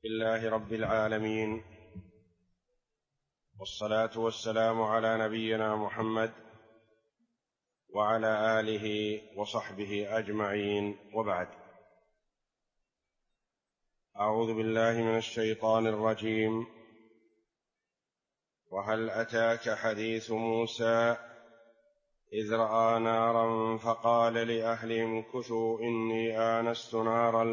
لله رب العالمين، والصلاة والسلام على نبينا محمد وعلى آله وصحبه أجمعين، وبعد. أعوذ بالله من الشيطان الرجيم. وهل أتاك حديث موسى إذ رأى نارا فقال لأهلهم امكثوا إني آنست نارا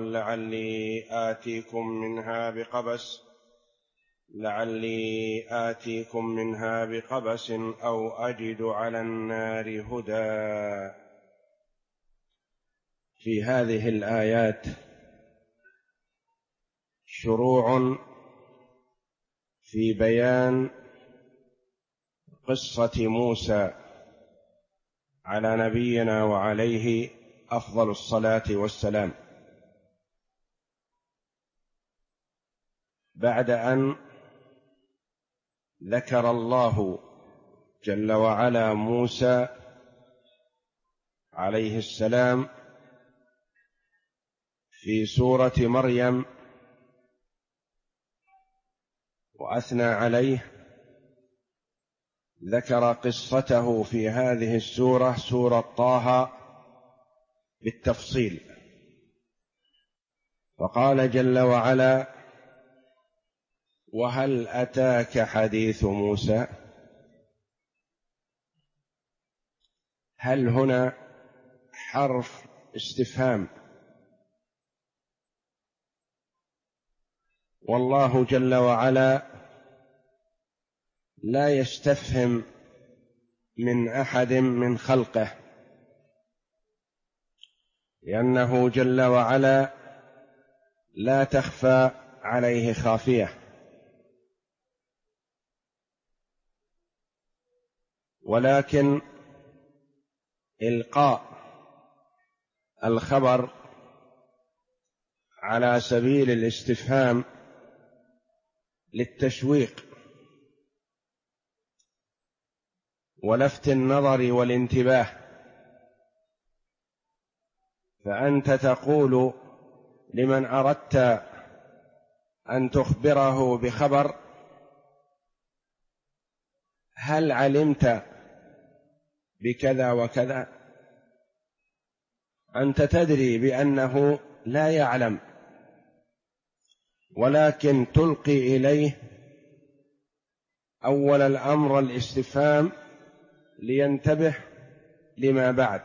لعلي آتيكم منها بقبس أو أجد على النار هدى. في هذه الآيات شروع في بيان قصة موسى على نبينا وعليه أفضل الصلاة والسلام، بعد أن ذكر الله جل وعلا موسى عليه السلام في سورة مريم وأثنى عليه، ذكر قصته في هذه السورة، سورة طه، بالتفصيل، فقال جل وعلا: وهل أتاك حديث موسى. هل هنا حرف استفهام، والله جل وعلا لا يستفهم من أحد من خلقه، لأنه جل وعلا لا تخفى عليه خافية، ولكن إلقاء الخبر على سبيل الاستفهام للتشويق ولفت النظر والانتباه، فأنت تقول لمن أردت أن تخبره بخبر: هل علمت بكذا وكذا؟ أنت تدري بأنه لا يعلم، ولكن تلقي إليه أول الأمر الاستفهام لينتبه لما بعد.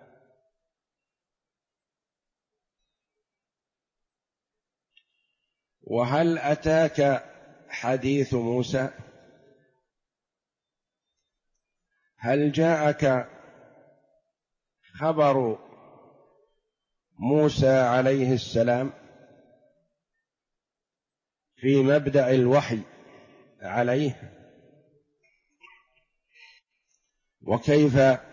وهل أتاك حديث موسى؟ هل جاءك خبر موسى عليه السلام في مبدأ الوحي عليه، وكيف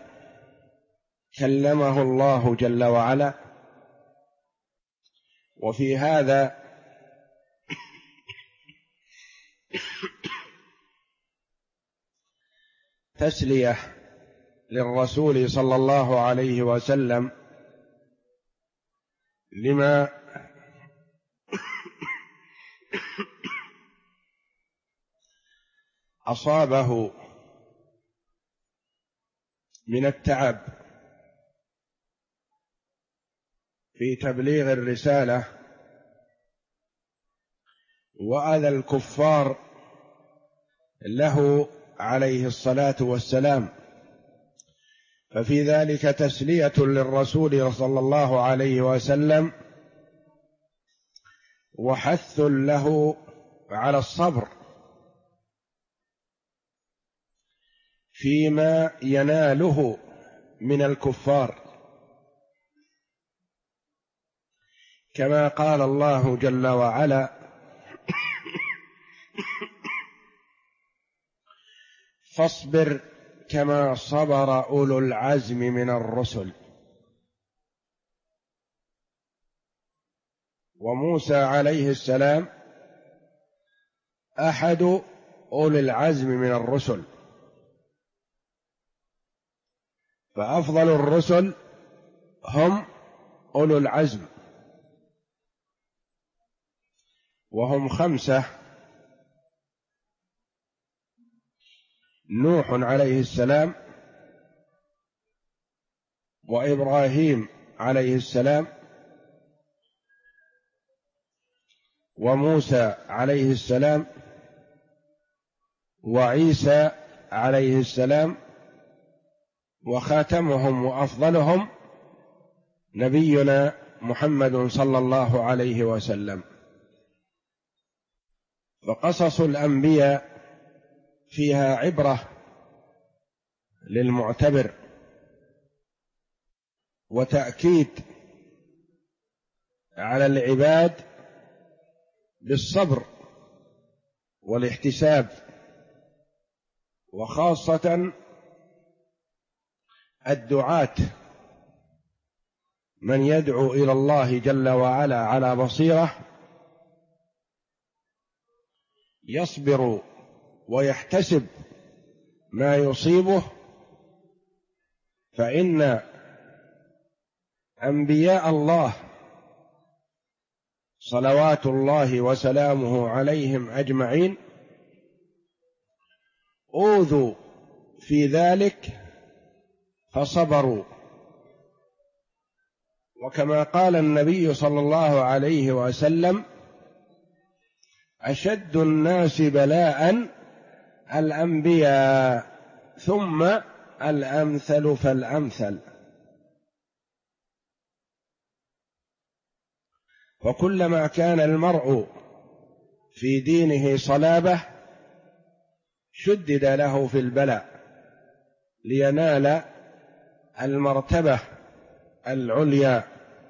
كلمه الله جل وعلا؟ وفي هذا تسلية للرسول صلى الله عليه وسلم لما أصابه من التعب في تبليغ الرسالة وأذى الكفار له عليه الصلاة والسلام، ففي ذلك تسلية للرسول صلى الله عليه وسلم وحث له على الصبر فيما يناله من الكفار، كما قال الله جل وعلا: فاصبر كما صبر أولو العزم من الرسل. وموسى عليه السلام أحد أولي العزم من الرسل، فأفضل الرسل هم أولو العزم، وهم 5: نوح عليه السلام، وإبراهيم عليه السلام، وموسى عليه السلام، وعيسى عليه السلام، وخاتمهم وأفضلهم نبينا محمد صلى الله عليه وسلم. فقصص الأنبياء فيها عبرة للمعتبر وتأكيد على العباد بالصبر والاحتساب، وخاصة الدعاة، من يدعو إلى الله جل وعلا على بصيرة يصبر ويحتسب ما يصيبه، فإن أنبياء الله صلوات الله وسلامه عليهم أجمعين أوذوا في ذلك فصبروا. وكما قال النبي صلى الله عليه وسلم: أشد الناس بلاء الأنبياء ثم الأمثل فالأمثل. وكلما كان المرء في دينه صلابة شدد له في البلاء لينال المرتبة العليا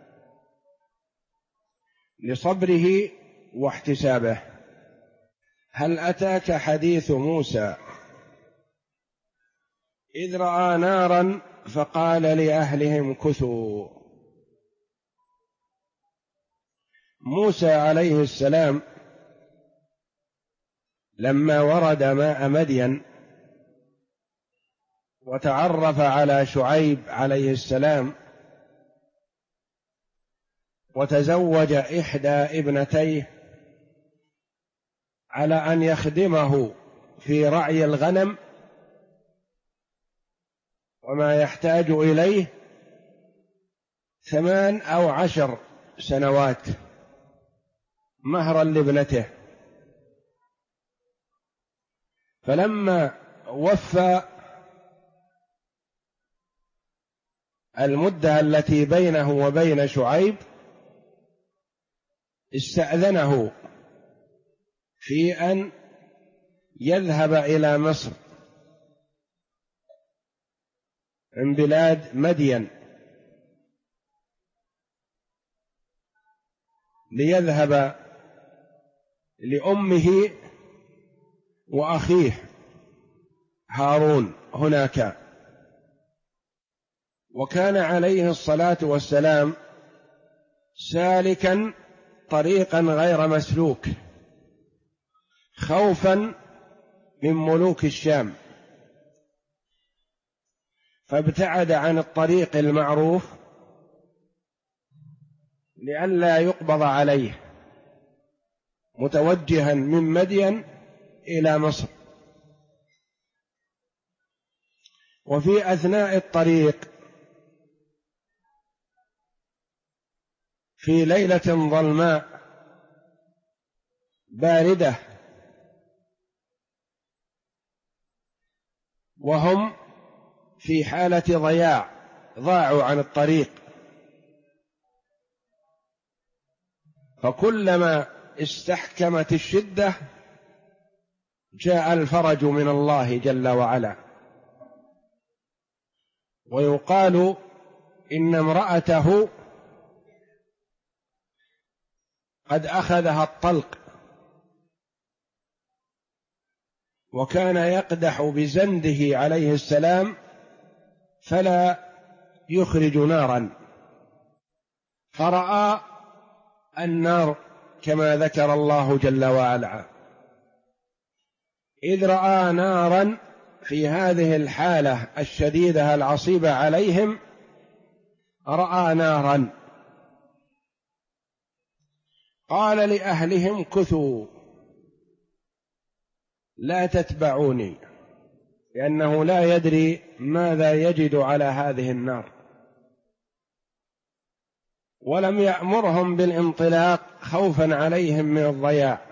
لصبره واحتسابه. هل أتاك حديث موسى إذ رأى نارا فقال لأهلهم كثوا؟ موسى عليه السلام لما ورد ماء مدين وتعرف على شعيب عليه السلام وتزوج إحدى ابنتيه على أن يخدمه في رعي الغنم وما يحتاج إليه 8 أو 10 سنوات مهرا لابنته. فلما وفى المدة التي بينه وبين شعيب استأذنه في أن يذهب إلى مصر من بلاد مدين ليذهب لأمه وأخيه هارون هناك. وكان عليه الصلاة والسلام سالكا طريقا غير مسلوك خوفا من ملوك الشام، فابتعد عن الطريق المعروف لئلا يقبض عليه، متوجها من مدين إلى مصر. وفي أثناء الطريق في ليلة ظلماء باردة وهم في حالة ضياع، ضاعوا عن الطريق، فكلما استحكمت الشدة جاء الفرج من الله جل وعلا. ويقال إن امرأته قد أخذها الطلق، وكان يقدح بزنده عليه السلام فلا يخرج نارا، فرأى النار كما ذكر الله جل وعلا: إذ رأى نارا. في هذه الحالة الشديدة العصيبة عليهم رأى نارا. قال لأهلهم كثوا لا تتبعوني، لأنه لا يدري ماذا يجد على هذه النار، ولم يأمرهم بالانطلاق خوفا عليهم من الضياع،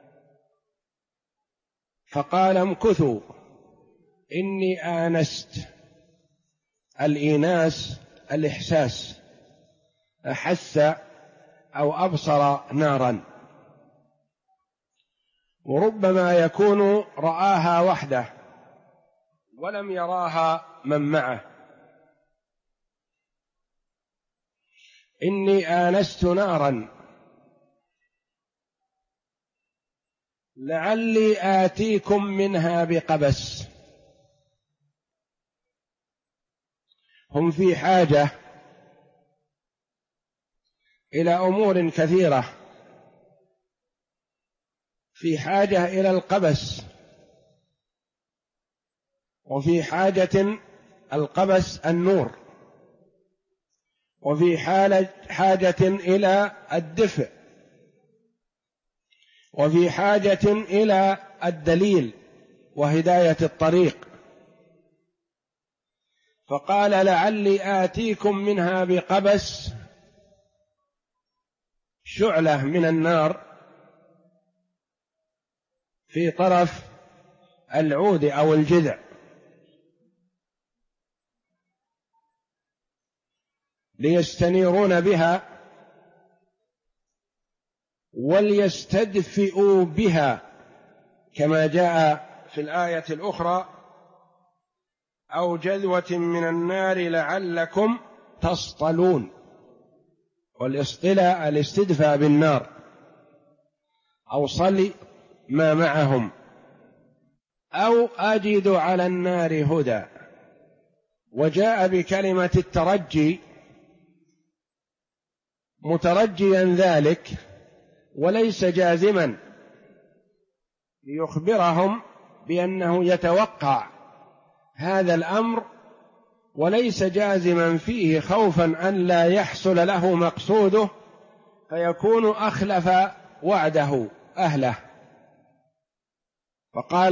فقال امكثوا إني آنست. الإيناس الإحساس، أحس أو أبصر نارا، وربما يكون رآها وحده ولم يراها من معه. إني آنست نارا لعلي آتيكم منها بقبس. هم في حاجة إلى أمور كثيرة، في حاجة إلى القبس، وفي حاجة القبس النور، وفي حاجة إلى الدفء، وفي حاجة إلى الدليل وهداية الطريق. فقال لعلي آتيكم منها بقبس، شعلة من النار في طرف العود أو الجذع، ليستنيرون بها وليستدفئوا بها، كما جاء في الآية الأخرى: أو جذوة من النار لعلكم تصطلون. والاصطلاء الاستدفاء بالنار، أو صل ما معهم، أو أجد على النار هدى. وجاء بكلمة الترجي مترجيا ذلك وليس جازما، ليخبرهم بأنه يتوقع هذا الأمر وليس جازما فيه، خوفا أن لا يحصل له مقصوده فيكون أخلف وعده أهله. فقال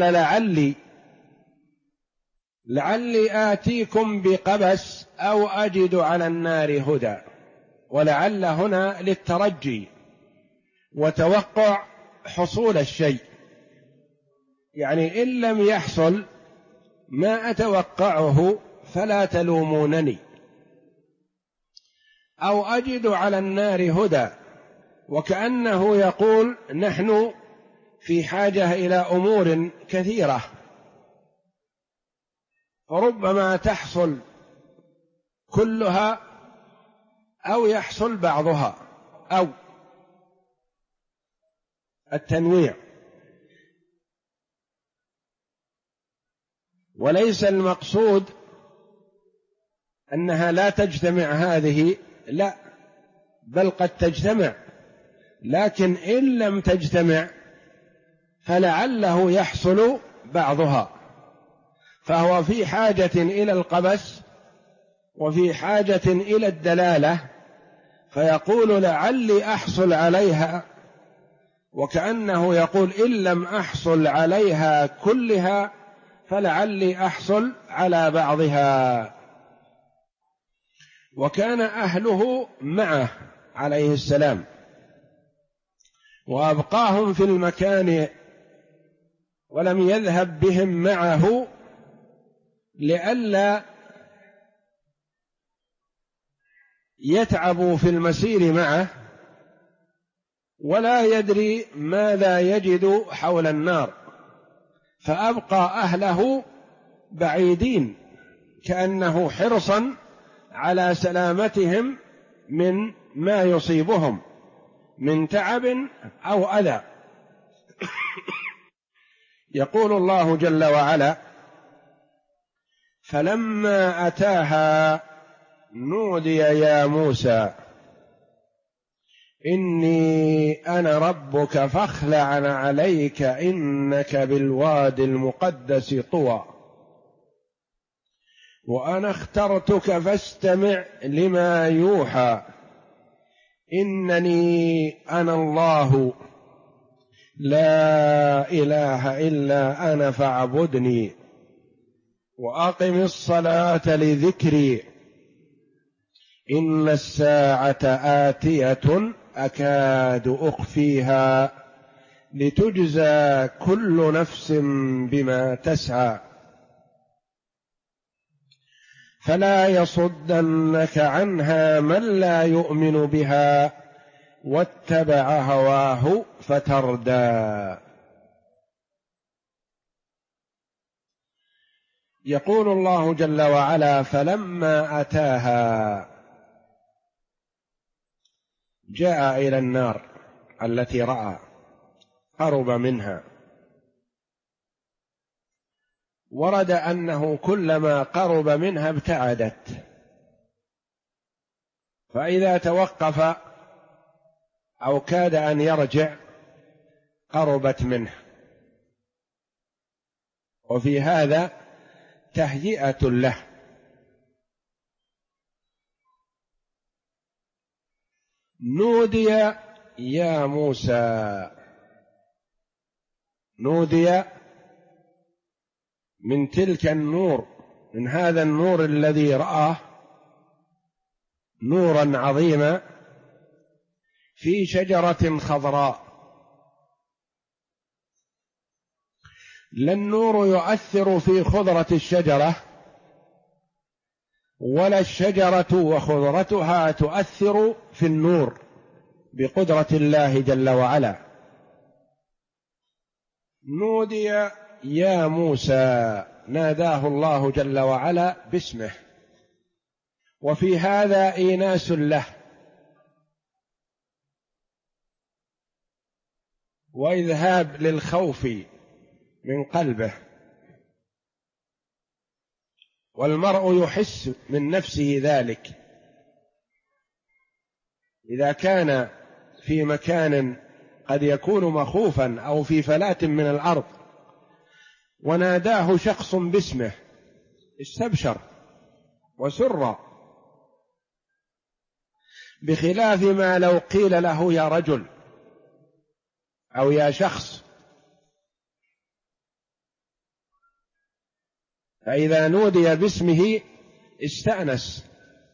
لعلي آتيكم بقبس أو أجد على النار هدى. ولعل هنا للترجي وتوقع حصول الشيء، يعني إن لم يحصل ما أتوقعه فلا تلومونني. أو أجد على النار هدى، وكأنه يقول نحن في حاجة إلى أمور كثيرة، فربما تحصل كلها أو يحصل بعضها، أو التنويع. وليس المقصود أنها لا تجتمع هذه، لا، بل قد تجتمع، لكن إن لم تجتمع فلعله يحصل بعضها. فهو في حاجة إلى القبس وفي حاجة إلى الدلالة، فيقول لعلي أحصل عليها، وكأنه يقول إن لم أحصل عليها كلها فلعلي أحصل على بعضها. وكان أهله معه عليه السلام، وأبقاهم في المكان ولم يذهب بهم معه لئلا يتعبوا في المسير معه، ولا يدري ماذا يجد حول النار، فأبقى أهله بعيدين كأنه حرصا على سلامتهم من ما يصيبهم من تعب أو أذى. يقول الله جل وعلا: فلما أتاها نودي يا موسى إني أنا ربك فاخلع عليك إنك بالواد المقدس طوى وأنا اخترتك فاستمع لما يوحى إنني أنا الله لا إله إلا أنا فاعبدني وأقم الصلاة لذكري إن الساعة آتية أكاد أخفيها لتجزى كل نفس بما تسعى فلا يصدنك عنها من لا يؤمن بها واتبع هواه فتردى. يقول الله جل وعلا: فلما أتاها، جاء إلى النار التي رأى، قرب منها. ورد أنه كلما قرب منها ابتعدت، فإذا توقف أو كاد أن يرجع قربت منه. وفي هذا تهيئة له. نودي يا موسى، نودي من تلك النور، من هذا النور الذي رآه نورا عظيما في شجرة خضراء. لا النور يؤثر في خضرة الشجرة، ولا الشجرة وخضرتها تؤثر في النور بقدرة الله جل وعلا. نودي يا موسى، ناداه الله جل وعلا باسمه، وفي هذا إيناس له وإذهاب للخوف من قلبه. والمرء يحس من نفسه ذلك إذا كان في مكان قد يكون مخوفا أو في فلاة من الأرض وناداه شخص باسمه استبشر وسر، بخلاف ما لو قيل له يا رجل أو يا شخص. فإذا نودي باسمه استأنس.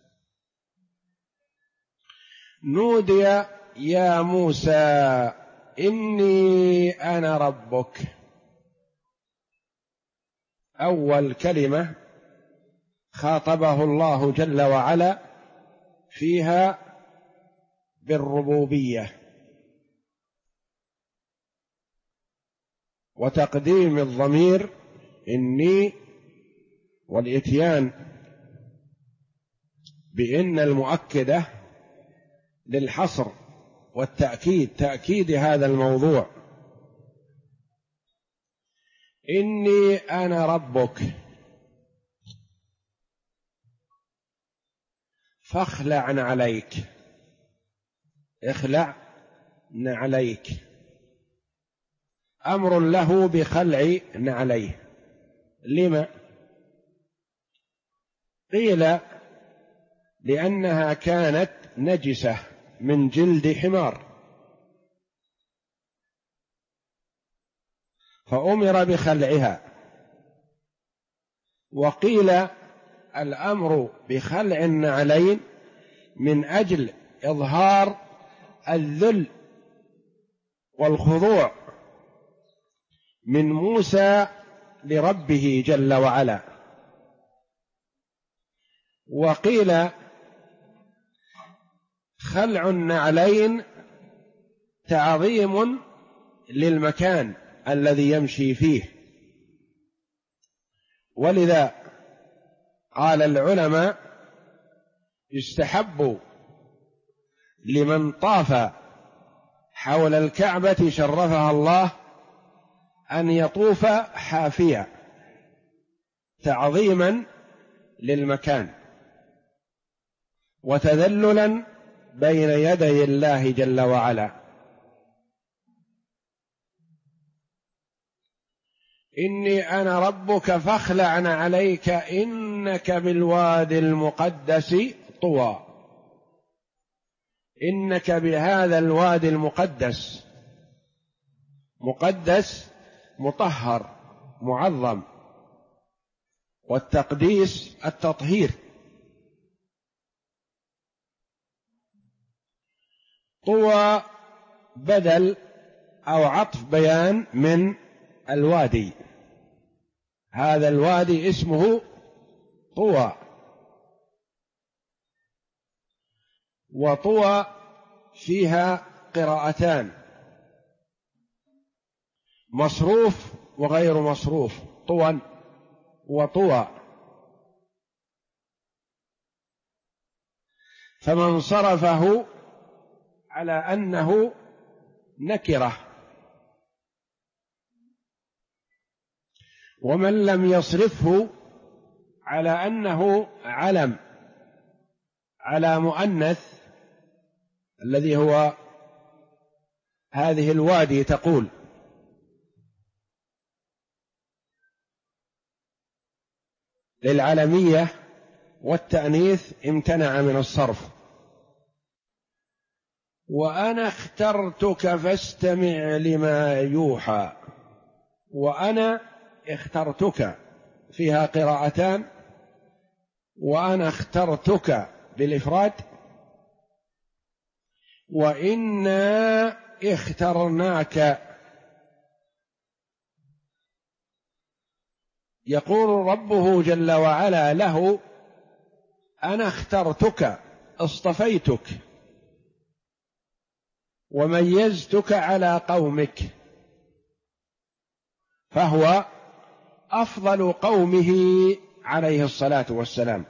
نودي يا موسى إني أنا ربك، أول كلمة خاطبه الله جل وعلا فيها بالربوبية وتقديم الضمير إني، والإتيان بإن المؤكدة للحصر والتأكيد، تأكيد هذا الموضوع. إني أنا ربك فاخلع عليك، اخلع عليك، أمر له بخلع عليه. لما؟ قيل لأنها كانت نجسة من جلد حمار فأمر بخلعها، وقيل الأمر بخلع النعلين من أجل إظهار الذل والخضوع من موسى لربه جل وعلا. وقيل خلع النعلين تعظيم للمكان الذي يمشي فيه. ولذا قال العلماء يستحب لمن طاف حول الكعبة شرفها الله أن يطوف حافيا تعظيما للمكان وتذللا بين يدي الله جل وعلا. إني أنا ربك فاخلع عليك إنك بالوادي المقدس طوى. إنك بهذا الوادي المقدس، مقدس مطهر معظم، والتقديس التطهير. طوى بدل أو عطف بيان من الوادي، هذا الوادي اسمه طوى. وطوى فيها قراءتان، مصروف وغير مصروف، طوى وطوى. فمن صرفه على أنه نكرة، ومن لم يصرفه على أنه علم على مؤنث الذي هو هذه الوادي تقول. للعلمية والتأنيث امتنع من الصرف. وأنا اخترتك فاستمع لما يوحى، وأنا اخترتك فيها قراءتان، وأنا اخترتك بالإفراد، وإنا اخترناك. يقول ربه جل وعلا له: أنا اخترتك، اصطفيتك وميزتك على قومك، فهو أفضل قومه عليه الصلاة والسلام.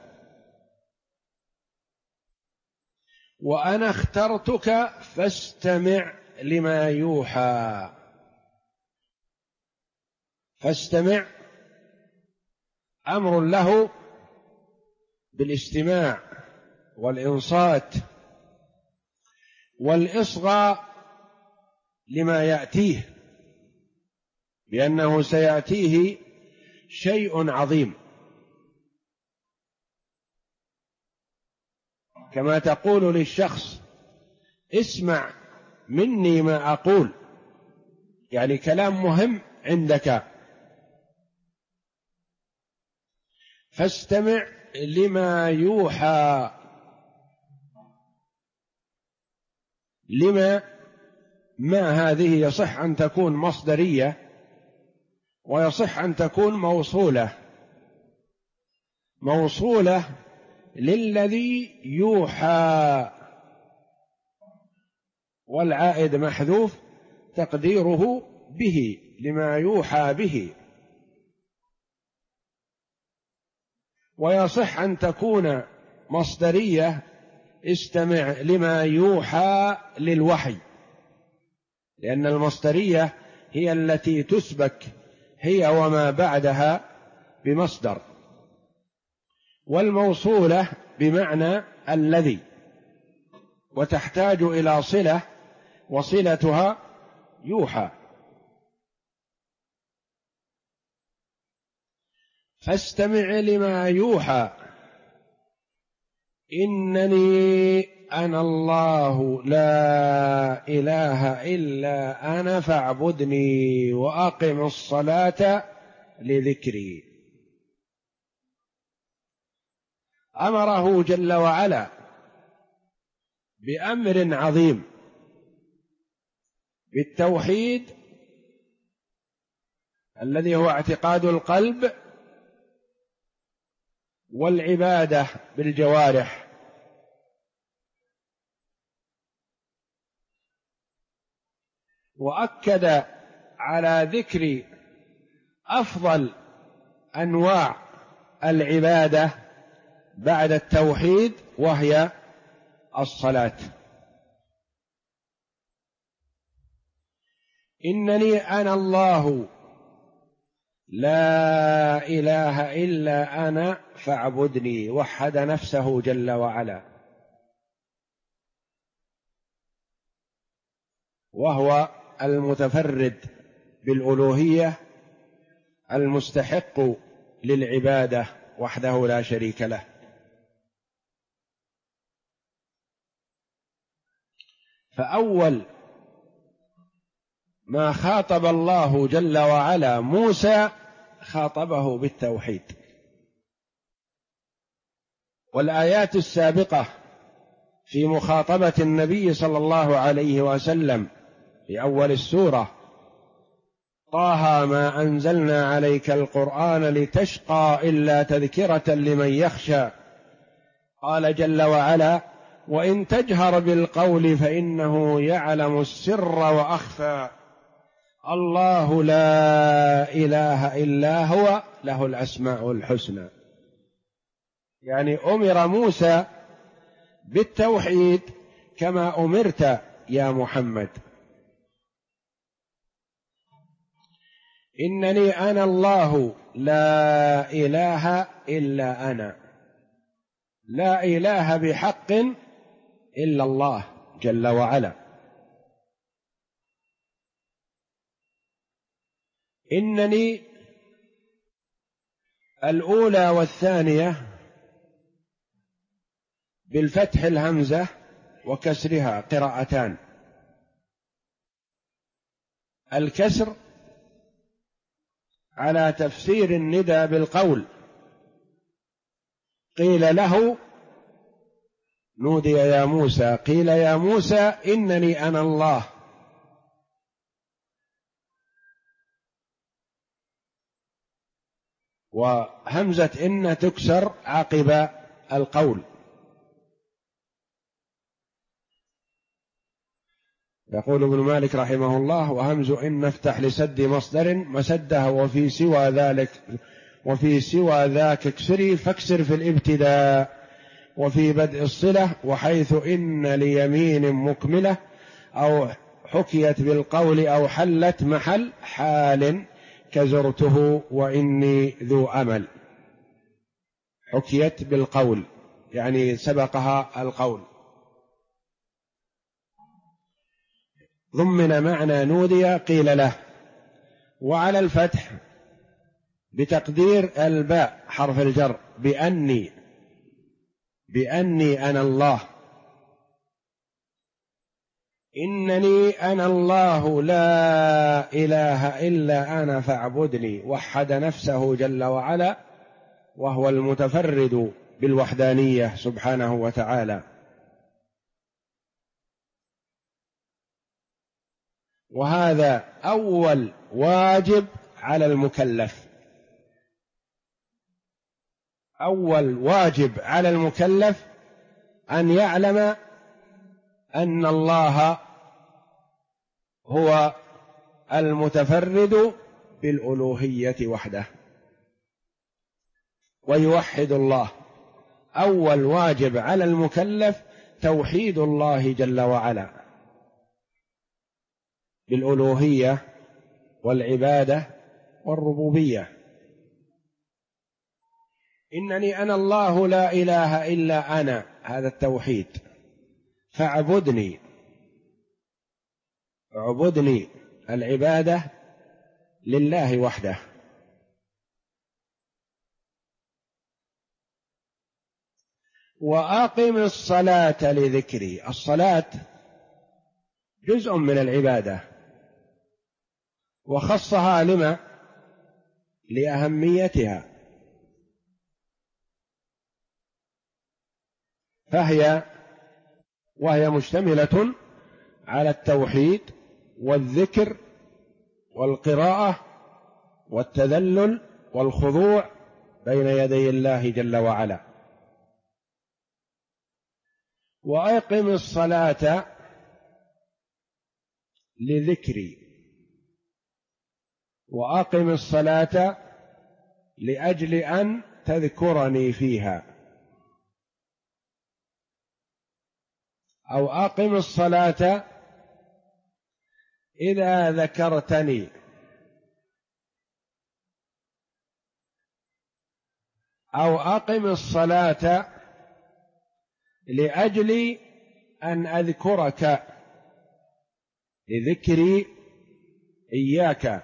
وأنا اخترتك فاستمع لما يوحى. فاستمع أمر له بالاستماع والإنصات والإصغاء لما يأتيه، لأنه سيأتيه شيء عظيم. كما تقول للشخص: اسمع مني ما أقول، يعني كلام مهم عندك، فاستمع لما يوحى. لما ما هذه يصح أن تكون مصدرية، ويصح أن تكون موصولة. موصولة للذي يوحى، والعائد محذوف تقديره به، لما يوحى به. ويصح أن تكون مصدرية: استمع لما يوحى للوحي، لأن المصدرية هي التي تسبك هي وما بعدها بمصدر، والموصولة بمعنى الذي، وتحتاج إلى صلة، وصلتها يوحى. فاستمع لما يوحى إنني أنا الله لا إله إلا أنا فاعبدني وأقم الصلاة لذكري. أمره جل وعلا بأمر عظيم، بالتوحيد الذي هو اعتقاد القلب، والعبادة بالجوارح. وأكد على ذكر أفضل أنواع العبادة بعد التوحيد، وهي الصلاة. إنني أنا الله لا إله إلا أنا فاعبدني، وحد نفسه جل وعلا، وهو المتفرد بالألوهية المستحق للعبادة وحده لا شريك له. فأول ما خاطب الله جل وعلا موسى خاطبه بالتوحيد. والآيات السابقة في مخاطبة النبي صلى الله عليه وسلم في أول السورة: طه ما أنزلنا عليك القرآن لتشقى إلا تذكرة لمن يخشى. قال جل وعلا: وإن تجهر بالقول فإنه يعلم السر وأخفى، الله لا إله إلا هو له الأسماء الحسنى. يعني أمر موسى بالتوحيد كما أمرت يا محمد. إنني أنا الله لا إله إلا أنا، لا إله بحق إلا الله جل وعلا. إنني الأولى والثانية بالفتح الهمزة وكسرها قراءتان. الكسر على تفسير الندى بالقول، قيل له نودي يا موسى، قيل يا موسى إنني أنا الله. وهمزة إن تكسر عقب القول. يقول ابن مالك رحمه الله: وهمز إن افتح لسد مصدر مسده، وفي سوى ذاك اكسري فاكسر في الابتداء، وفي بدء الصلة، وحيث إن ليمين مكملة أو حكيت بالقول أو حلت محل حال كزرته وإني ذو أمل. حكيت بالقول يعني سبقها القول. ضمن معنى نودي قيل له. وعلى الفتح بتقدير الباء حرف الجر بأني أنا الله. إنني أنا الله لا إله إلا أنا فاعبدني. وحد نفسه جل وعلا، وهو المتفرد بالوحدانية سبحانه وتعالى. وهذا أول واجب على المكلف. أول واجب على المكلف أن يعلم أن الله هو المتفرد بالألوهية وحده، ويوحد الله. أول واجب على المكلف توحيد الله جل وعلا بالألوهية والعبادة والربوبية. إنني أنا الله لا إله إلا أنا، هذا التوحيد. فاعبدني، اعبدني، العبادة لله وحده. وأقم الصلاة لذكري. الصلاة جزء من العبادة، وخصها لما؟ لأهميتها، وهي مشتملة على التوحيد والذكر والقراءة والتذلل والخضوع بين يدي الله جل وعلا. وأقم الصلاة لذكري، وأقم الصلاة لأجل أن تذكرني فيها، أو أقم الصلاة إذا ذكرتني، أو أقم الصلاة لأجل أن أذكرك، لذكري إياك.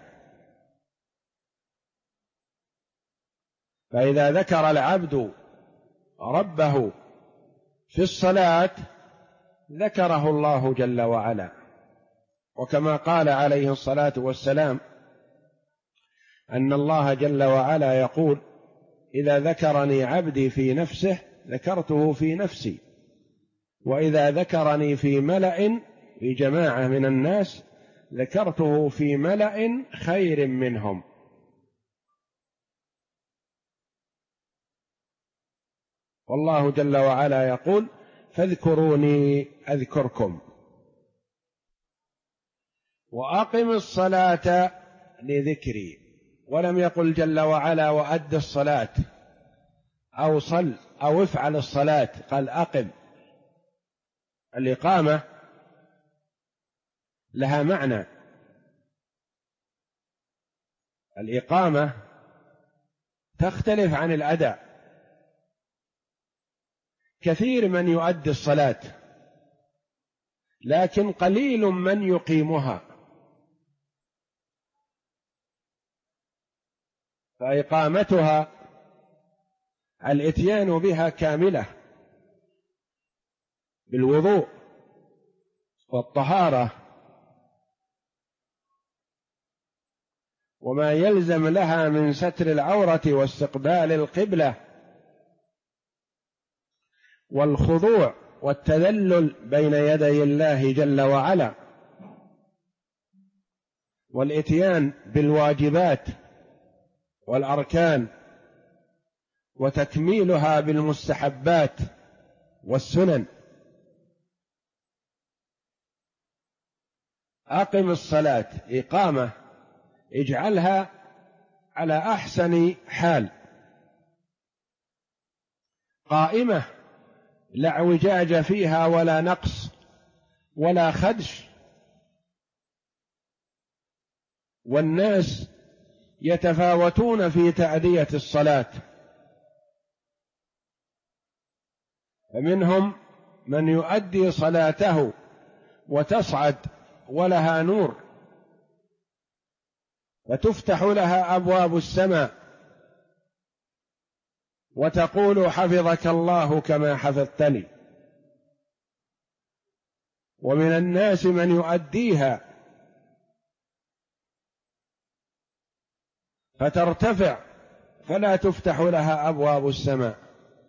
فإذا ذكر العبد ربه في الصلاة ذكره الله جل وعلا، وكما قال عليه الصلاة والسلام أن الله جل وعلا يقول: إذا ذكرني عبدي في نفسه ذكرته في نفسي، وإذا ذكرني في ملأ، في جماعة من الناس، ذكرته في ملأ خير منهم. والله جل وعلا يقول: فاذكروني أذكركم. وأقم الصلاة لذكري، ولم يقل جل وعلا وأد الصلاة أو صل أو افعل الصلاة، قال أقم. الإقامة لها معنى، الإقامة تختلف عن الأداء. كثير من يؤدي الصلاة لكن قليل من يقيمها، فإقامتها الإتيان بها كاملة بالوضوء والطهارة وما يلزم لها من ستر العورة واستقبال القبلة والخضوع والتذلل بين يدي الله جل وعلا، والإتيان بالواجبات والأركان، وتكميلها بالمستحبات والسنن. أقم الصلاة، إقامة، اجعلها على أحسن حال، قائمة، لا اعوجاج فيها ولا نقص ولا خدش. والناس يتفاوتون في تأدية الصلاة، فمنهم من يؤدي صلاته وتصعد ولها نور فتفتح لها أبواب السماء وتقول: حفظك الله كما حفظتني. ومن الناس من يؤديها فترتفع فلا تفتح لها أبواب السماء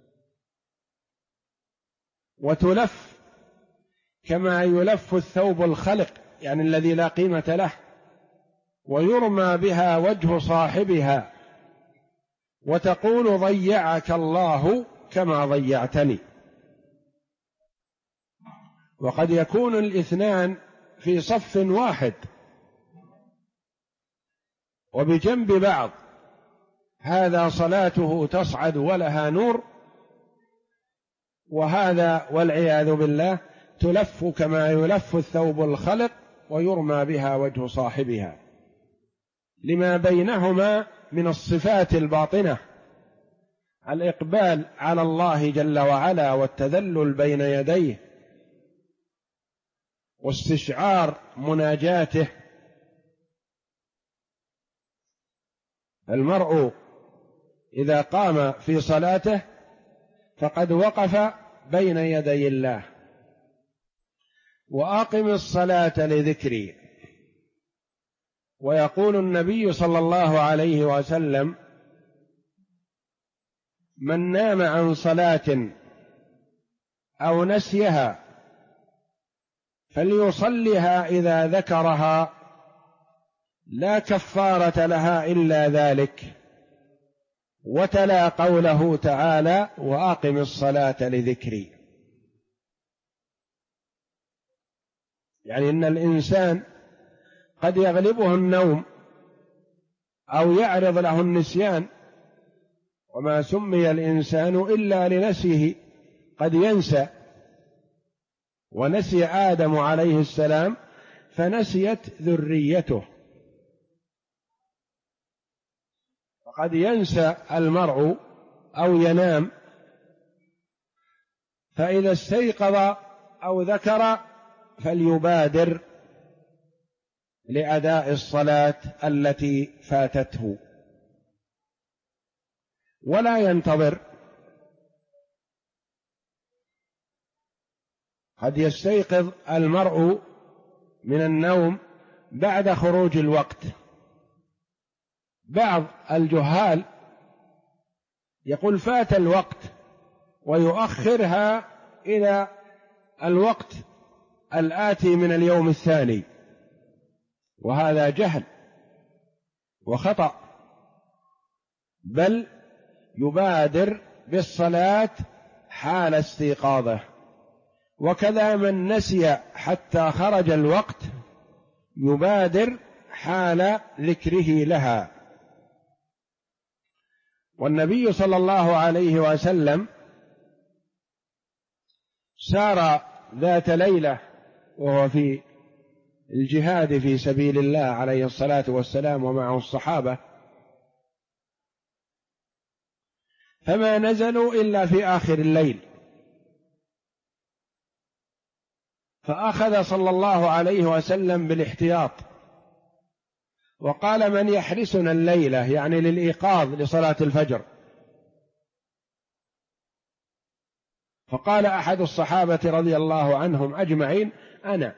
وتلف كما يلف الثوب الخلق، يعني الذي لا قيمة له، ويرمى بها وجه صاحبها وتقول: ضيعك الله كما ضيعتني. وقد يكون الاثنان في صف واحد وبجنب بعض، هذا صلاته تصعد ولها نور، وهذا والعياذ بالله تلف كما يلف الثوب الخلق ويرمى بها وجه صاحبها، لما بينهما من الصفات الباطنة: الإقبال على الله جل وعلا والتذلل بين يديه واستشعار مناجاته. المرء إذا قام في صلاته فقد وقف بين يدي الله. وأقم الصلاة لذكري. ويقول النبي صلى الله عليه وسلم: من نام عن صلاة أو نسيها فليصلها إذا ذكرها، لا كفارة لها إلا ذلك. وتلا قوله تعالى: وأقم الصلاة لذكري. يعني إن الإنسان قد يغلبه النوم أو يعرض له النسيان، وما سمي الإنسان إلا لنسيه، قد ينسى، ونسي آدم عليه السلام فنسيت ذريته. وقد ينسى المرء أو ينام، فإذا استيقظ أو ذكر فليبادر لأداء الصلاة التي فاتته، ولا ينتظر. قد يستيقظ المرء من النوم بعد خروج الوقت. بعض الجهال يقول فات الوقت ويؤخرها إلى الوقت الآتي من اليوم الثاني، وهذا جهل وخطأ، بل يبادر بالصلاة حال استيقاظه. وكذا من نسي حتى خرج الوقت يبادر حال ذكره لها. والنبي صلى الله عليه وسلم سار ذات ليلة وهو في الجهاد في سبيل الله عليه الصلاة والسلام ومعه الصحابة، فما نزلوا إلا في آخر الليل، فأخذ صلى الله عليه وسلم بالاحتياط وقال: من يحرسنا الليلة، يعني للإيقاظ لصلاة الفجر. فقال أحد الصحابة رضي الله عنهم أجمعين: أنا.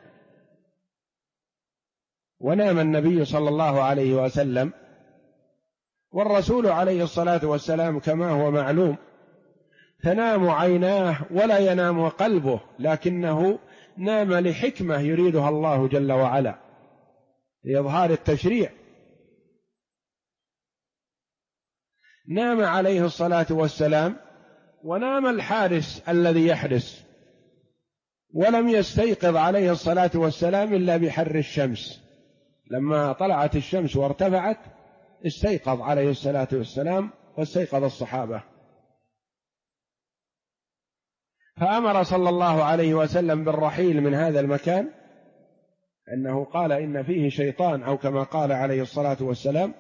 ونام النبي صلى الله عليه وسلم، والرسول عليه الصلاة والسلام كما هو معلوم تنام عيناه ولا ينام قلبه، لكنه نام لحكمة يريدها الله جل وعلا لإظهار التشريع. نام عليه الصلاة والسلام ونام الحارس الذي يحرس، ولم يستيقظ عليه الصلاة والسلام إلا بحر الشمس. لما طلعت الشمس وارتفعت استيقظ عليه الصلاة والسلام واستيقظ الصحابة، فأمر صلى الله عليه وسلم بالرحيل من هذا المكان، أنه قال إن فيه شيطان، أو كما قال عليه الصلاة والسلام،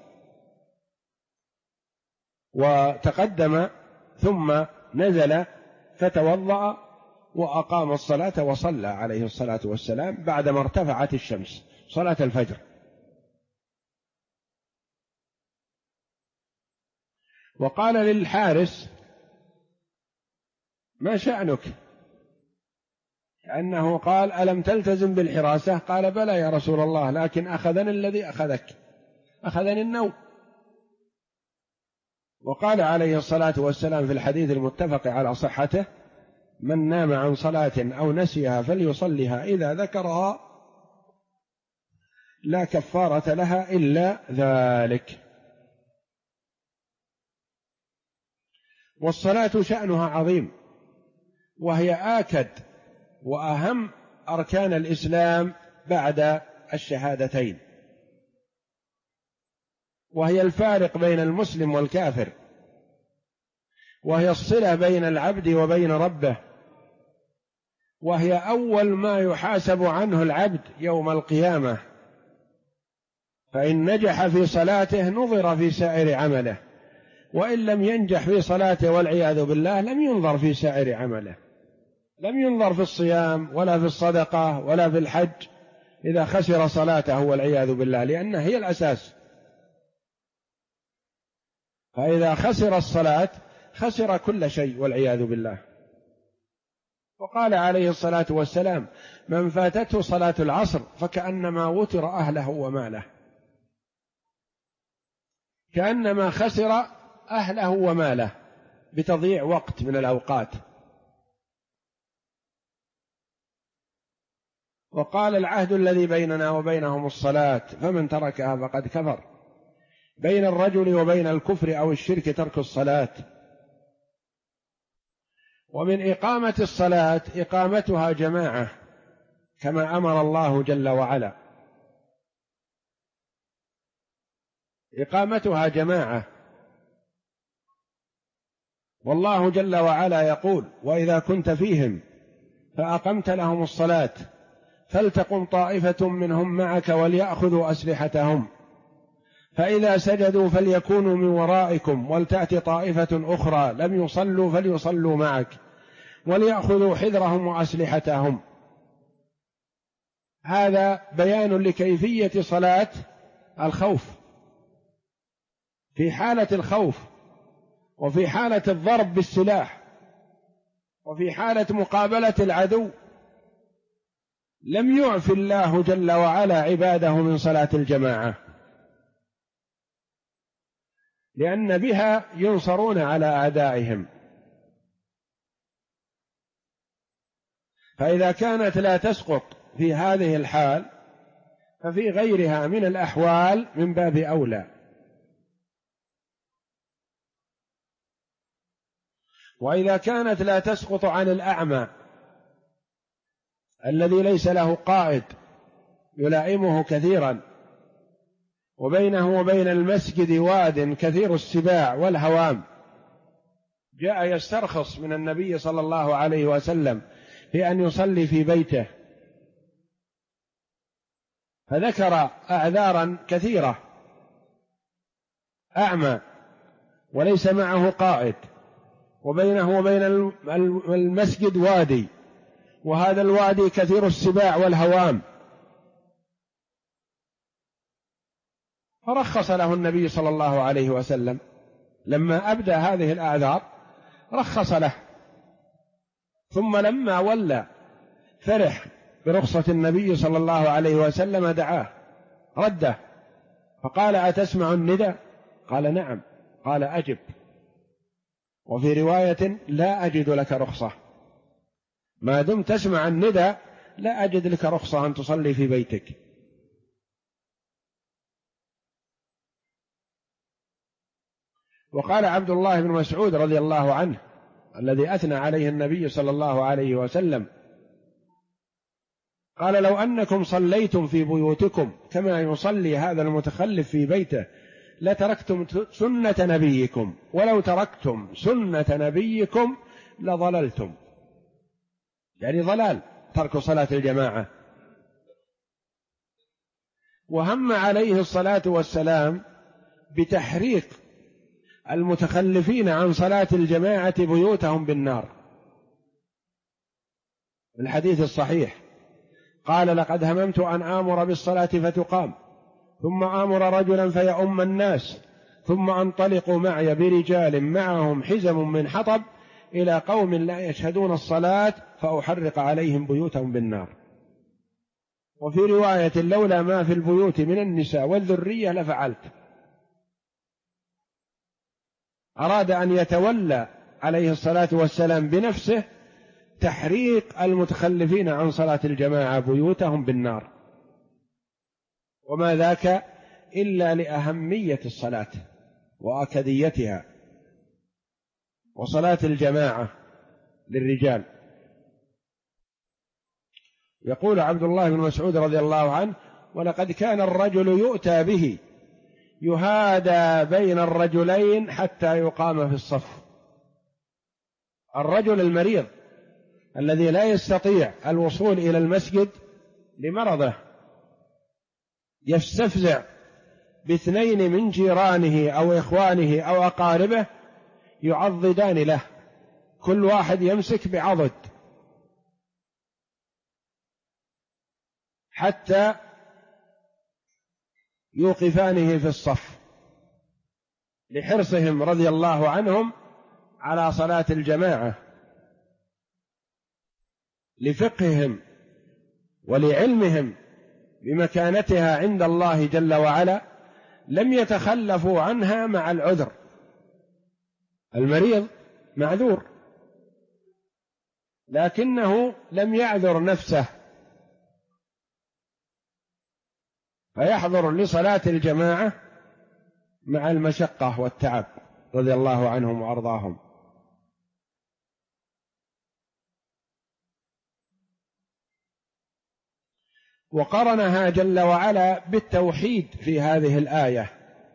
وتقدم ثم نزل فتوضأ وأقام الصلاة وصلى عليه الصلاة والسلام بعدما ارتفعت الشمس صلاة الفجر. وقال للحارس: ما شأنك؟ لأنه قال: ألم تلتزم بالحراسة؟ قال: بلى يا رسول الله، لكن أخذني الذي أخذك، أخذني النوم. وقال عليه الصلاة والسلام في الحديث المتفق على صحته: من نام عن صلاة أو نسيها فليصلها إذا ذكرها، لا كفارة لها إلا ذلك. والصلاة شأنها عظيم، وهي آكد وأهم أركان الإسلام بعد الشهادتين، وهي الفارق بين المسلم والكافر، وهي الصلة بين العبد وبين ربه، وهي أول ما يحاسب عنه العبد يوم القيامة، فإن نجح في صلاته نظر في سائر عمله، وإن لم ينجح في صلاته والعياذ بالله لم ينظر في سائر عمله، لم ينظر في الصيام ولا في الصدقة ولا في الحج إذا خسر صلاته والعياذ بالله، لأنها هي الأساس. فإذا خسر الصلاة خسر كل شيء والعياذ بالله. وقال عليه الصلاة والسلام: من فاتته صلاة العصر فكأنما وتر أهله وماله، كأنما خسر أهله وماله بتضييع وقت من الأوقات. وقال: العهد الذي بيننا وبينهم الصلاة، فمن تركها فقد كفر. بين الرجل وبين الكفر أو الشرك ترك الصلاة. ومن إقامة الصلاة إقامتها جماعة كما أمر الله جل وعلا، إقامتها جماعة. والله جل وعلا يقول: وإذا كنت فيهم فأقمت لهم الصلاة فلتقم طائفة منهم معك وليأخذوا أسلحتهم، فإذا سجدوا فليكونوا من ورائكم ولتأت طائفة أخرى لم يصلوا فليصلوا معك وليأخذوا حذرهم وأسلحتهم. هذا بيان لكيفية صلاة الخوف، في حالة الخوف، وفي حالة الضرب بالسلاح، وفي حالة مقابلة العدو، لم يعف الله جل وعلا عباده من صلاة الجماعة، لأن بها ينصرون على أعدائهم. فإذا كانت لا تسقط في هذه الحال ففي غيرها من الأحوال من باب أولى. وإذا كانت لا تسقط عن الأعمى الذي ليس له قائد يلائمه كثيرا، وبينه وبين المسجد واد كثير السباع والهوام، جاء يسترخص من النبي صلى الله عليه وسلم في أن يصلي في بيته، فذكر أعذارا كثيرة: أعمى وليس معه قائد، وبينه وبين المسجد وادي، وهذا الوادي كثير السباع والهوام، فرخص له النبي صلى الله عليه وسلم لما أبدى هذه الأعذار، رخص له. ثم لما ولى فرح برخصة النبي صلى الله عليه وسلم، دعاه رده فقال: أتسمع الندى؟ قال: نعم. قال: أجب. وفي رواية: لا أجد لك رخصة، ما دمت تسمع الندى لا أجد لك رخصة أن تصلي في بيتك. وقال عبد الله بن مسعود رضي الله عنه الذي أثنى عليه النبي صلى الله عليه وسلم، قال: لو أنكم صليتم في بيوتكم كما يصلي هذا المتخلف في بيته لتركتم سنة نبيكم، ولو تركتم سنة نبيكم لضللتم. يعني ضلال ترك صلاة الجماعة. وهم عليه الصلاة والسلام بتحريق المتخلفين عن صلاة الجماعة بيوتهم بالنار. الحديث الصحيح قال: لقد هممت أن آمر بالصلاة فتقام، ثم آمر رجلا فيؤم الناس، ثم أنطلق معي برجال معهم حزم من حطب إلى قوم لا يشهدون الصلاة فأحرق عليهم بيوتهم بالنار. وفي رواية: لولا ما في البيوت من النساء والذرية لفعلت. أراد أن يتولى عليه الصلاة والسلام بنفسه تحريق المتخلفين عن صلاة الجماعة بيوتهم بالنار، وما ذاك إلا لأهمية الصلاة وأكديتها، وصلاة الجماعة للرجال. يقول عبد الله بن مسعود رضي الله عنه: ولقد كان الرجل يؤتى به يهادى بين الرجلين حتى يقام في الصف. الرجل المريض الذي لا يستطيع الوصول إلى المسجد لمرضه يستفزع باثنين من جيرانه أو إخوانه أو أقاربه يعضدان له، كل واحد يمسك بعضد حتى يوقفانه في الصف، لحرصهم رضي الله عنهم على صلاة الجماعة، لفقههم ولعلمهم بمكانتها عند الله جل وعلا، لم يتخلفوا عنها مع العذر. المريض معذور لكنه لم يعذر نفسه فيحضر لصلاة الجماعة مع المشقة والتعب رضي الله عنهم وأرضاهم. وقرنها جل وعلا بالتوحيد في هذه الآية،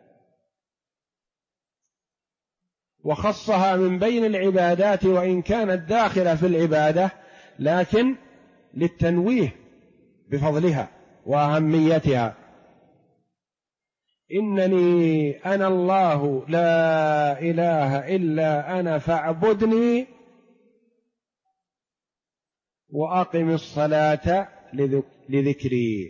وخصها من بين العبادات وإن كانت داخلة في العبادة، لكن للتنويه بفضلها وأهميتها. إنني أنا الله لا إله إلا أنا فاعبدني وأقم الصلاة لذكري.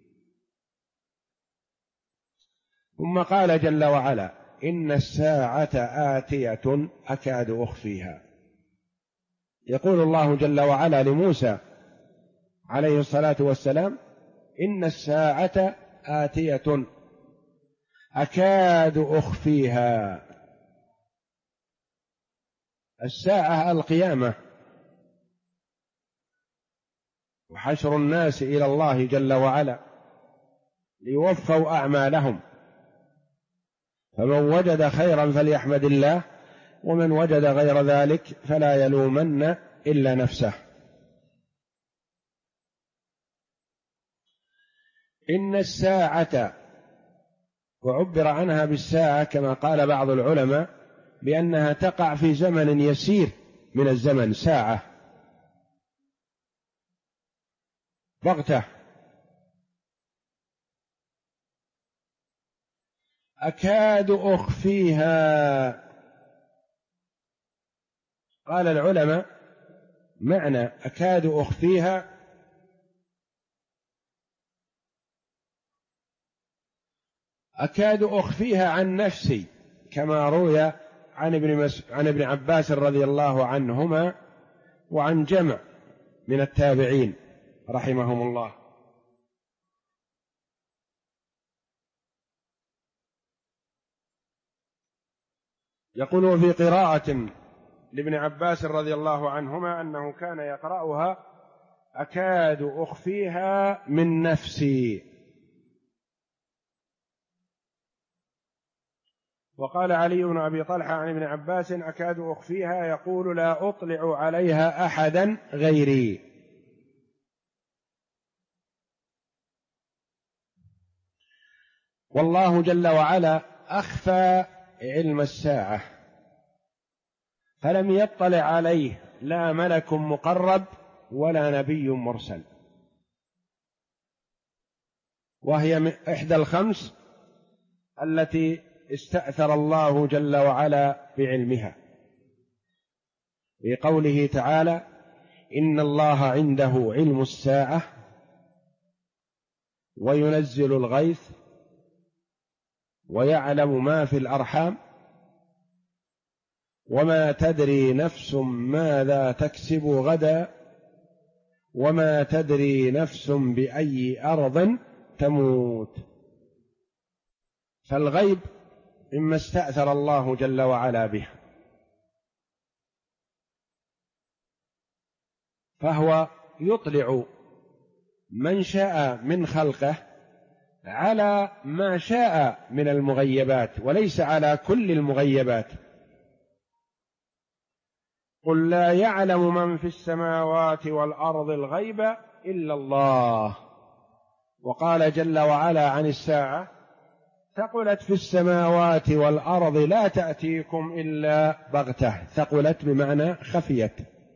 ثم قال جل وعلا: إن الساعة آتية أكاد أخفيها. يقول الله جل وعلا لموسى عليه الصلاة والسلام: إن الساعة آتية أكاد أخفيها. الساعة القيامة وحشر الناس إلى الله جل وعلا ليوفوا أعمالهم، فمن وجد خيرا فليحمد الله، ومن وجد غير ذلك فلا يلومن إلا نفسه. إن الساعة، وعبر عنها بالساعة كما قال بعض العلماء بأنها تقع في زمن يسير من الزمن، ساعة بغتة. أكاد أخفيها، قال العلماء معنى أكاد أخفيها أكاد أخفيها عن نفسي، كما روي عن ابن عباس رضي الله عنهما وعن جمع من التابعين رحمهم الله. يقول في قراءة لابن عباس رضي الله عنهما أنه كان يقرأها: أكاد أخفيها من نفسي. وقال علي بن أبي طلحة عن ابن عباس: أكاد أخفيها يقول لا أطلع عليها أحدا غيري. والله جل وعلا أخفى علم الساعة، فلم يطلع عليه لا ملك مقرب ولا نبي مرسل، وهي إحدى الخمس التي استأثر الله جل وعلا بعلمها، في قوله تعالى: إن الله عنده علم الساعة وينزل الغيث ويعلم ما في الأرحام وما تدري نفس ماذا تكسب غدا وما تدري نفس بأي أرض تموت. فالغيب مما استأثر الله جل وعلا به، فهو يطلع من شاء من خلقه على ما شاء من المغيبات، وليس على كل المغيبات. قل لا يعلم من في السماوات والأرض الغيب إلا الله. وقال جل وعلا عن الساعة: ثقلت في السماوات والأرض لا تأتيكم إلا بغتة. ثقلت بمعنى خفيت.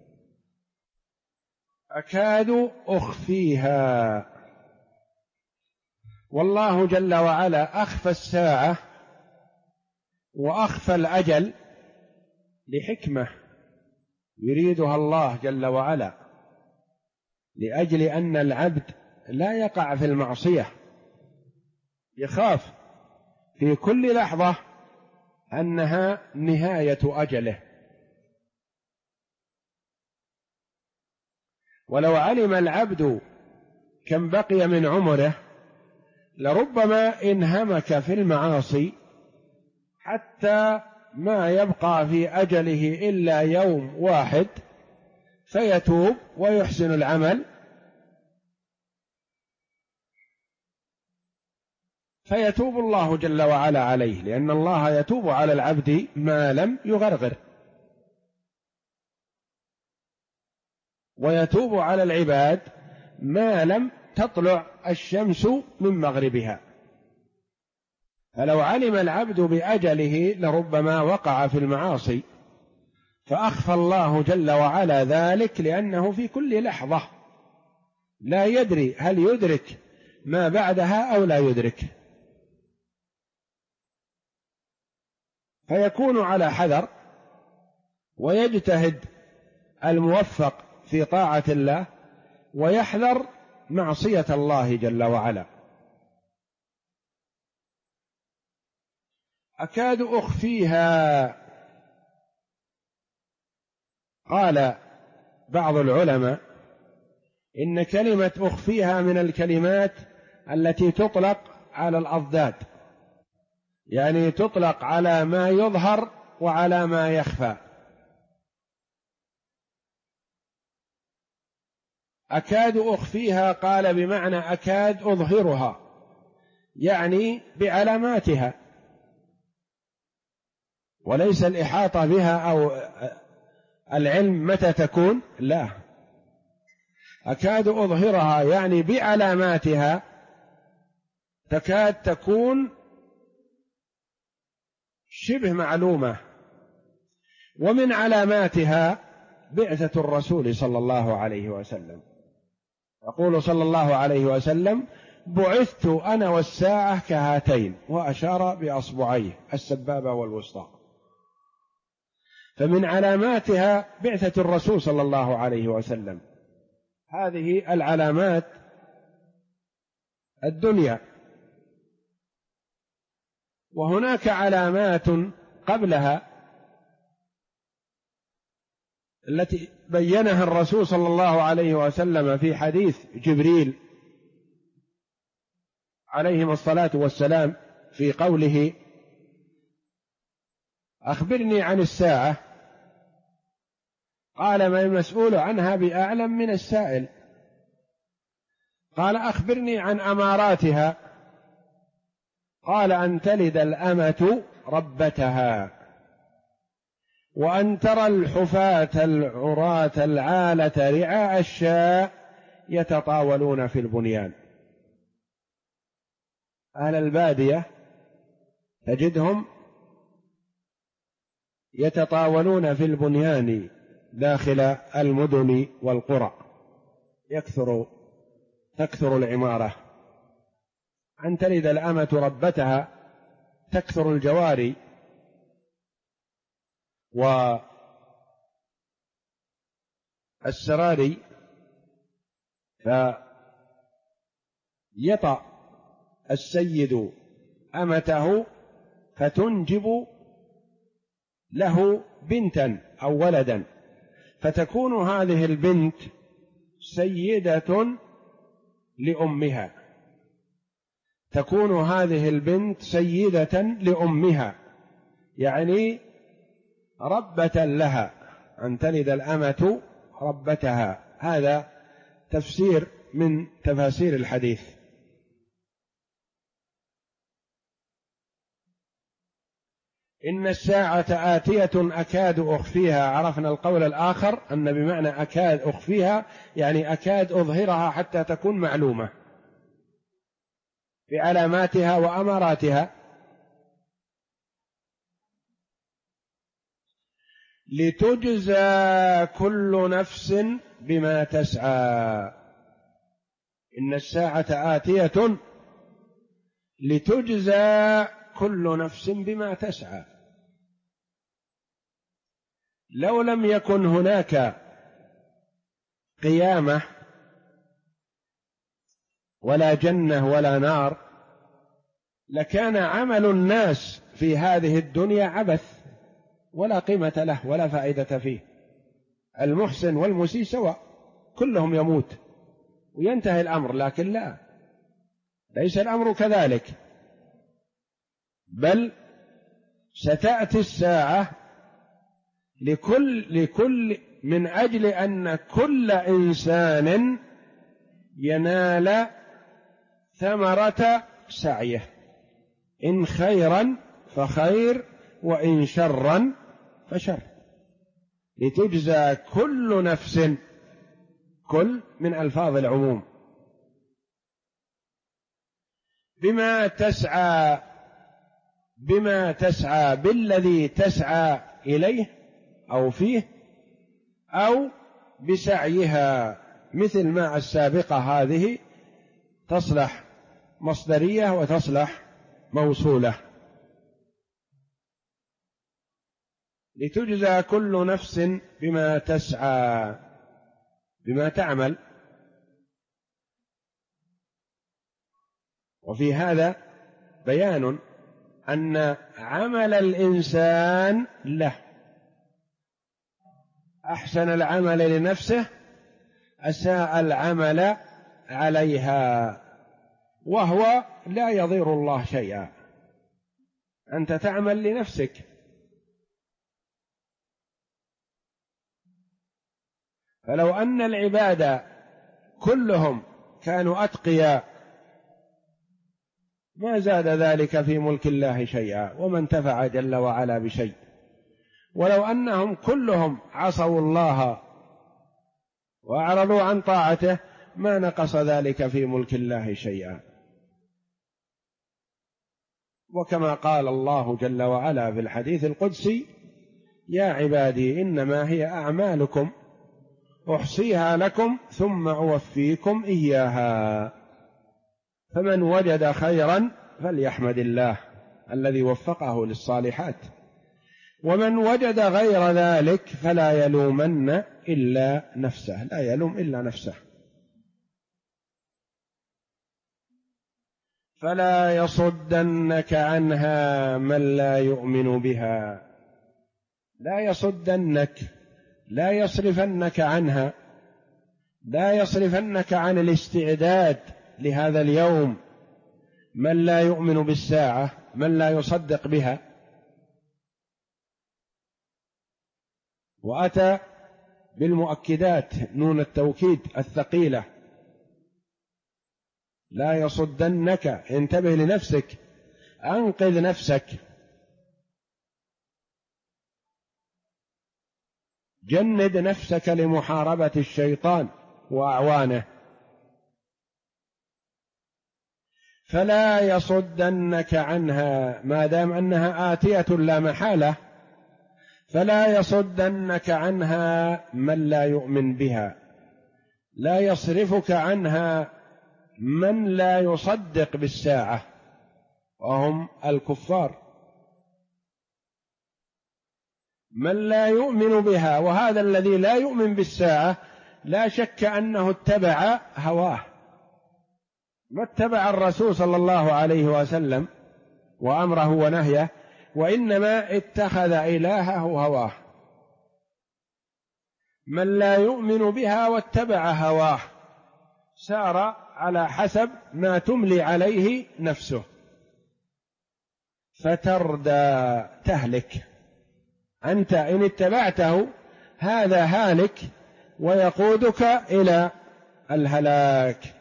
أكاد أخفيها، والله جل وعلا أخفى الساعة وأخفى الأجل لحكمة يريدها الله جل وعلا، لأجل أن العبد لا يقع في المعصية، يخاف في كل لحظة أنها نهاية أجله. ولو علم العبد كم بقي من عمره لربما انهمك في المعاصي حتى ما يبقى في أجله إلا يوم واحد، فيتوب ويحسن العمل، فيتوب الله جل وعلا عليه، لأن الله يتوب على العبد ما لم يغرغر، ويتوب على العباد ما لم تطلع الشمس من مغربها. فلو علم العبد بأجله لربما وقع في المعاصي، فأخفى الله جل وعلا ذلك، لأنه في كل لحظة لا يدري هل يدرك ما بعدها أو لا يدرك، فيكون على حذر ويجتهد الموفق في طاعة الله ويحذر معصية الله جل وعلا. أكاد أخفيها، قال بعض العلماء إن كلمة أخفيها من الكلمات التي تطلق على الأضداد، يعني تطلق على ما يظهر وعلى ما يخفى. أكاد أخفيها قال بمعنى أكاد أظهرها، يعني بعلاماتها، وليس الإحاطة بها أو العلم متى تكون، لا، أكاد أظهرها يعني بعلاماتها، تكاد تكون شبه معلومة. ومن علاماتها بعثة الرسول صلى الله عليه وسلم، يقول صلى الله عليه وسلم: بعثت أنا والساعة كهاتين، وأشار بأصبعيه السبابة والوسطى. فمن علاماتها بعثة الرسول صلى الله عليه وسلم. هذه العلامات الدنيا، وهناك علامات قبلها التي بينها الرسول صلى الله عليه وسلم في حديث جبريل عليهم الصلاة والسلام في قوله: أخبرني عن الساعة، قال: ما المسؤول عنها بأعلم من السائل. قال: أخبرني عن أماراتها، قال: أن تلد الأمة ربتها، وأن ترى الحفاة العراة العالة رعاء الشاء يتطاولون في البنيان. أهل البادية تجدهم يتطاولون في البنيان داخل المدن والقرى، تكثر العمارة. أن تلد الأمة ربتها، تكثر الجواري، والسراري، فيطأ السيد أمته فتنجب له بنتا أو ولدا، فتكون هذه البنت سيدة لأمها، تكون هذه البنت سيدة لأمها، يعني ربة لها، أن تلد الأمة ربتها. هذا تفسير من تفاسير الحديث. إن الساعة آتية أكاد أخفيها، عرفنا القول الآخر أن بمعنى أكاد أخفيها يعني أكاد أظهرها حتى تكون معلومة بعلاماتها وأماراتها. لتجزى كل نفس بما تسعى. إن الساعة آتية لتجزى كل نفس بما تسعى. لو لم يكن هناك قيامة ولا جنة ولا نار، لكان عمل الناس في هذه الدنيا عبث، ولا قيمة له ولا فائدة فيه. المحسن والمسيء سواء، كلهم يموت وينتهي الأمر. لكن لا، ليس الأمر كذلك، بل ستأتي الساعة لكل من أجل أن كل إنسان ينال ثمرة سعيه، إن خيرا فخير وإن شرا فشر. لتجزى كل نفس، كل من ألفاظ العموم، بما تسعى بالذي تسعى إليه أو فيه، أو بسعيها، مثل ما السابقة هذه تصلح مصدرية وتصلح موصولة. لتجزى كل نفس بما تسعى، بما تعمل. وفي هذا بيان أن عمل الإنسان له، أحسن العمل لنفسه، أساء العمل عليها، وهو لا يضير الله شيئا، أنت تعمل لنفسك. فلو أن العباد كلهم كانوا أتقياء ما زاد ذلك في ملك الله شيئا وما انتفع جل وعلا بشيء، ولو أنهم كلهم عصوا الله وأعرضوا عن طاعته ما نقص ذلك في ملك الله شيئا. وكما قال الله جل وعلا في الحديث القدسي: يا عبادي إنما هي أعمالكم أحصيها لكم ثم أوفيكم إياها، فمن وجد خيرا فليحمد الله الذي وفقه للصالحات، ومن وجد غير ذلك فلا يلومن إلا نفسه، لا يلوم إلا نفسه. فلا يصدنك عنها من لا يؤمن بها، لا يصدنك، لا يصرفنك عنها، لا يصرفنك عن الاستعداد لهذا اليوم من لا يؤمن بالساعة، من لا يصدق بها. وأتى بالمؤكدات نون التوكيد الثقيلة: لا يصدنك، انتبه لنفسك، أنقذ نفسك، جند نفسك لمحاربة الشيطان وأعوانه. فلا يصدنك عنها، ما دام أنها آتية لا محالة، فلا يصدنك عنها من لا يؤمن بها، لا يصرفك عنها من لا يصدق بالساعة وهم الكفار، من لا يؤمن بها. وهذا الذي لا يؤمن بالساعة لا شك أنه اتبع هواه، ما اتبع الرسول صلى الله عليه وسلم وأمره ونهيه، وإنما اتخذ إلهه هواه. من لا يؤمن بها واتبع هواه سار على حسب ما تملي عليه نفسه، فتردى، تهلك. أنت إن اتبعته هذا هالك ويقودك إلى الهلاك.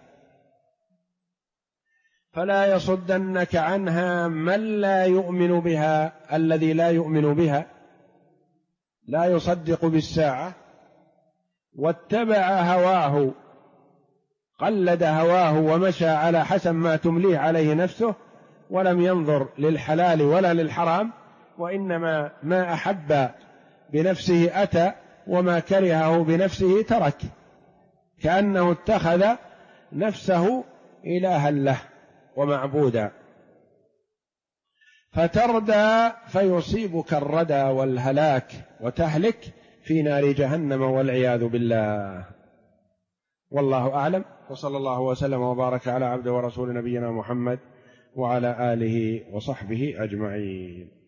فلا يصدنك عنها من لا يؤمن بها، الذي لا يؤمن بها، لا يصدق بالساعة، واتبع هواه، قلد هواه ومشى على حسب ما تمليه عليه نفسه، ولم ينظر للحلال ولا للحرام، وإنما ما أحب بنفسه أتى وما كرهه بنفسه ترك، كأنه اتخذ نفسه إلها له ومعبودا. فتردى فيصيبك الردى والهلاك وتهلك في نار جهنم والعياذ بالله. والله أعلم، وصلى الله وسلم وبارك على عبده ورسول نبينا محمد وعلى آله وصحبه أجمعين.